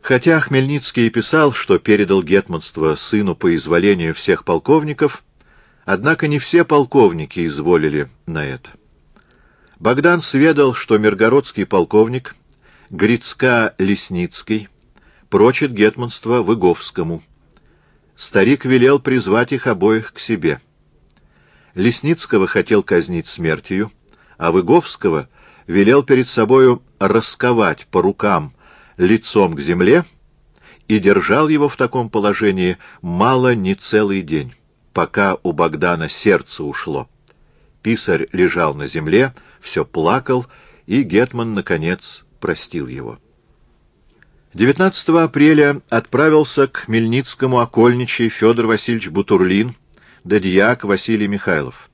Хотя Хмельницкий и писал, что передал гетманство сыну по изволению всех полковников, однако не все полковники изволили на это. Богдан сведал, что миргородский полковник Грицка-Лесницкий прочит гетманство Выговскому. Старик велел призвать их обоих к себе. Лесницкого хотел казнить смертью, а Выговского велел перед собою расковать по рукам лицом к земле и держал его в таком положении мало не целый день, пока у Богдана сердце ушло. Писарь лежал на земле, все плакал, и гетман, наконец, простил его. 19 апреля отправился к Хмельницкому окольничий Федор Васильевич Бутурлин да дьяк Василий Михайлов.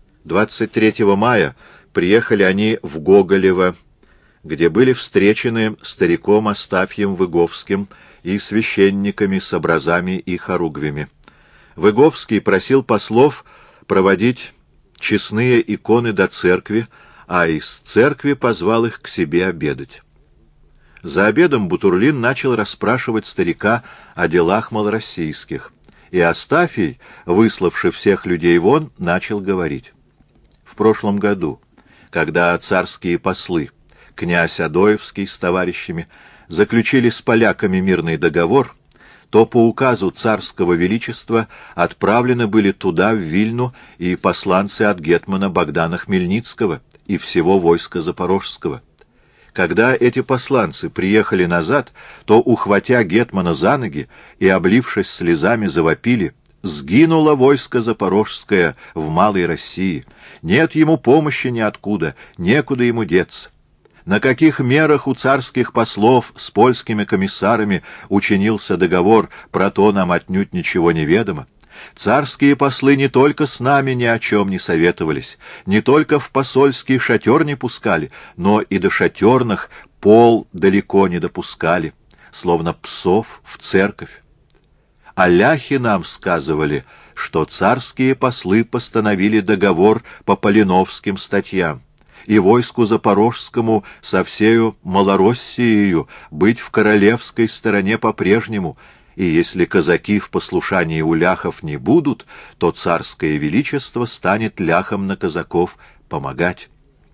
23 мая приехали они в Гоголево, где были встречены стариком Астафьем Выговским и священниками с образами и хоругвями. Выговский просил послов проводить честные иконы до церкви, а из церкви позвал их к себе обедать. За обедом Бутурлин начал расспрашивать старика о делах малороссийских, и Астафий, выславший всех людей вон, начал говорить. В прошлом году, когда царские послы, князь Адоевский с товарищами, заключили с поляками мирный договор, то по указу царского величества отправлены были туда, в Вильну, и посланцы от гетмана Богдана Хмельницкого и всего войска Запорожского. Когда эти посланцы приехали назад, то, ухватя гетмана за ноги и, облившись слезами, завопили: «Сгинуло войско Запорожское в Малой России! Нет ему помощи ниоткуда, некуда ему деться! На каких мерах у царских послов с польскими комиссарами учинился договор, про то нам отнюдь ничего не ведомо. Царские послы не только с нами ни о чем не советовались, не только в посольский шатер не пускали, но и до шатерных пол далеко не допускали, словно псов в церковь. А ляхи нам сказывали, что царские послы постановили договор по Полиновским статьям, и войску Запорожскому со всею Малороссией быть в королевской стороне по-прежнему, и если казаки в послушании у ляхов не будут, то царское величество станет ляхам на казаков помогать.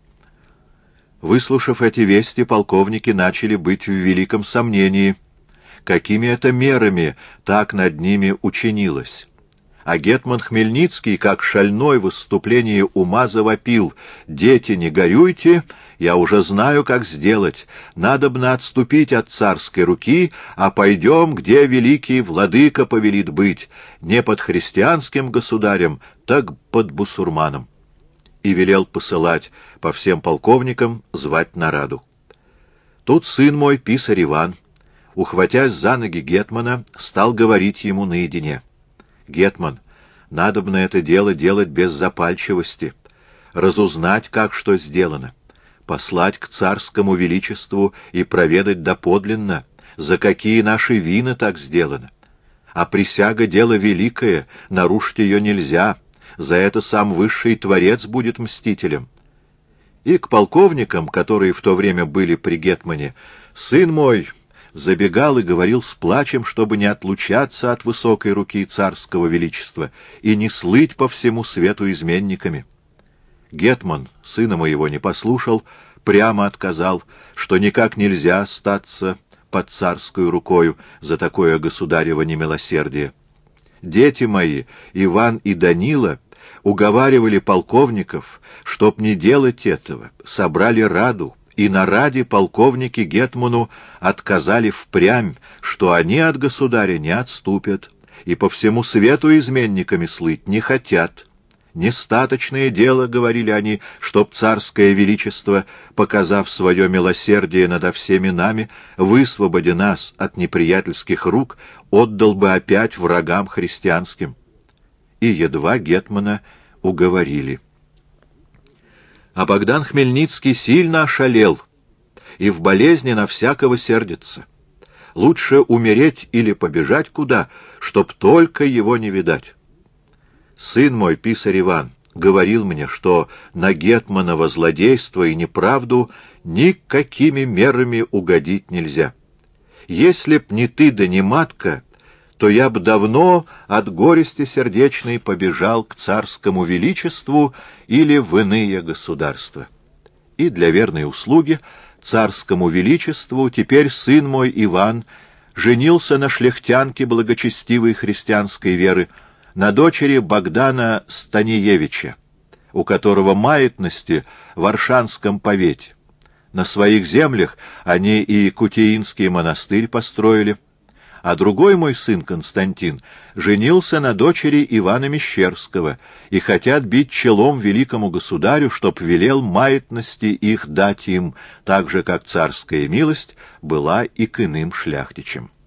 Выслушав эти вести, полковники начали быть в великом сомнении, какими это мерами так над ними учинилось. А гетман Хмельницкий, как шальной в выступлении ума, завопил: «Дети, не горюйте, я уже знаю, как сделать. Надобно отступить от царской руки, а пойдем, где великий владыка повелит быть, не под христианским государем, так под бусурманом». И велел посылать по всем полковникам звать нараду. Тут сын мой, писарь Иван, ухватясь за ноги гетмана, стал говорить ему наедине: «Гетман, надобно это дело делать без запальчивости, разузнать, как что сделано, послать к царскому величеству и проведать доподлинно, за какие наши вины так сделано. А присяга — дело великое, нарушить ее нельзя, за это сам высший Творец будет мстителем». И к полковникам, которые в то время были при гетмане, сын мой забегал и говорил с плачем, чтобы не отлучаться от высокой руки царского величества и не слыть по всему свету изменниками. Гетман сына моего не послушал, прямо отказал, что никак нельзя остаться под царскую рукою за такое государево немилосердие. Дети мои, Иван и Данила, уговаривали полковников, чтоб не делать этого, собрали раду, и на раде полковники гетману отказали впрямь, что они от государя не отступят, и по всему свету изменниками слыть не хотят. «Нестаточное дело, — говорили они, — чтоб царское величество, показав свое милосердие надо всеми нами, высвободя нас от неприятельских рук, отдал бы опять врагам христианским». И едва гетмана уговорили. А Богдан Хмельницкий сильно ошалел и в болезни на всякого сердится. Лучше умереть или побежать куда, чтоб только его не видать. Сын мой, писарь Иван, говорил мне, что на гетманово злодейство и неправду никакими мерами угодить нельзя. Если б не ты да не матка, то я б давно от горести сердечной побежал к царскому величеству или в иные государства. И для верной услуги царскому величеству теперь сын мой Иван женился на шляхтянке благочестивой христианской веры, на дочери Богдана Станиевича, у которого маятности в Оршанском повете. На своих землях они и Кутеинский монастырь построили, а другой мой сын Константин женился на дочери Ивана Мещерского и хотят бить челом великому государю, чтоб велел маятности их дать им, так же, как царская милость была и к иным шляхтичам.